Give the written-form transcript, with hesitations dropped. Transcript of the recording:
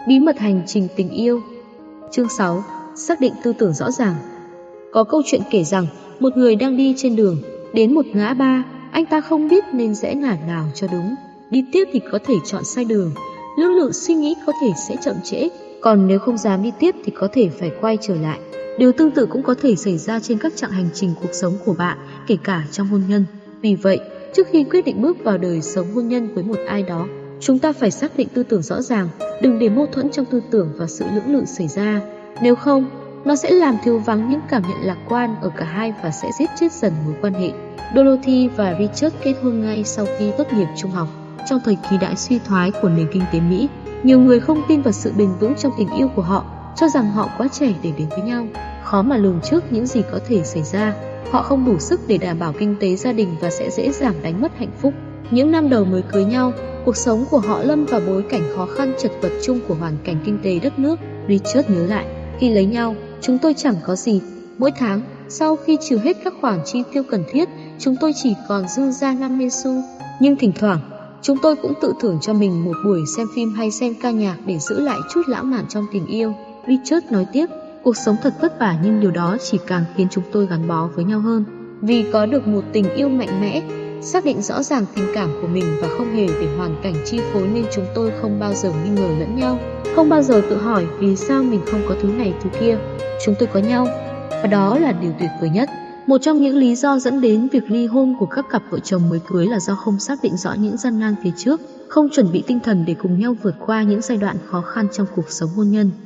Bí mật hành trình tình yêu. Chương 6. Xác định tư tưởng rõ ràng. Có câu chuyện kể rằng, một người đang đi trên đường, đến một ngã ba, anh ta không biết nên rẽ ngả nào cho đúng. Đi tiếp thì có thể chọn sai đường, lưỡng lự suy nghĩ có thể sẽ chậm trễ, còn nếu không dám đi tiếp thì có thể phải quay trở lại. Điều tương tự cũng có thể xảy ra trên các chặng hành trình cuộc sống của bạn, kể cả trong hôn nhân. Vì vậy, trước khi quyết định bước vào đời sống hôn nhân với một ai đó, chúng ta phải xác định tư tưởng rõ ràng, đừng để mâu thuẫn trong tư tưởng và sự lưỡng lự xảy ra. Nếu không, nó sẽ làm thiếu vắng những cảm nhận lạc quan ở cả hai và sẽ giết chết dần mối quan hệ. Dorothy và Richard kết hôn ngay sau khi tốt nghiệp trung học. Trong thời kỳ đại suy thoái của nền kinh tế Mỹ, nhiều người không tin vào sự bền vững trong tình yêu của họ, cho rằng họ quá trẻ để đến với nhau. Khó mà lường trước những gì có thể xảy ra. Họ không đủ sức để đảm bảo kinh tế gia đình và sẽ dễ dàng đánh mất hạnh phúc. Những năm đầu mới cưới nhau, cuộc sống của họ lâm vào bối cảnh khó khăn chật vật chung của hoàn cảnh kinh tế đất nước. Richard nhớ lại, khi lấy nhau, chúng tôi chẳng có gì. Mỗi tháng, sau khi trừ hết các khoản chi tiêu cần thiết, chúng tôi chỉ còn dư ra 50 xu. Nhưng thỉnh thoảng, chúng tôi cũng tự thưởng cho mình một buổi xem phim hay xem ca nhạc để giữ lại chút lãng mạn trong tình yêu. Richard nói tiếp, cuộc sống thật vất vả nhưng điều đó chỉ càng khiến chúng tôi gắn bó với nhau hơn. Vì có được một tình yêu mạnh mẽ, xác định rõ ràng tình cảm của mình và không hề để hoàn cảnh chi phối nên chúng tôi không bao giờ nghi ngờ lẫn nhau, không bao giờ tự hỏi vì sao mình không có thứ này thứ kia. Chúng tôi có nhau, và đó là điều tuyệt vời nhất. Một trong những lý do dẫn đến việc ly hôn của các cặp vợ chồng mới cưới là do không xác định rõ những gian nan phía trước, không chuẩn bị tinh thần để cùng nhau vượt qua những giai đoạn khó khăn trong cuộc sống hôn nhân.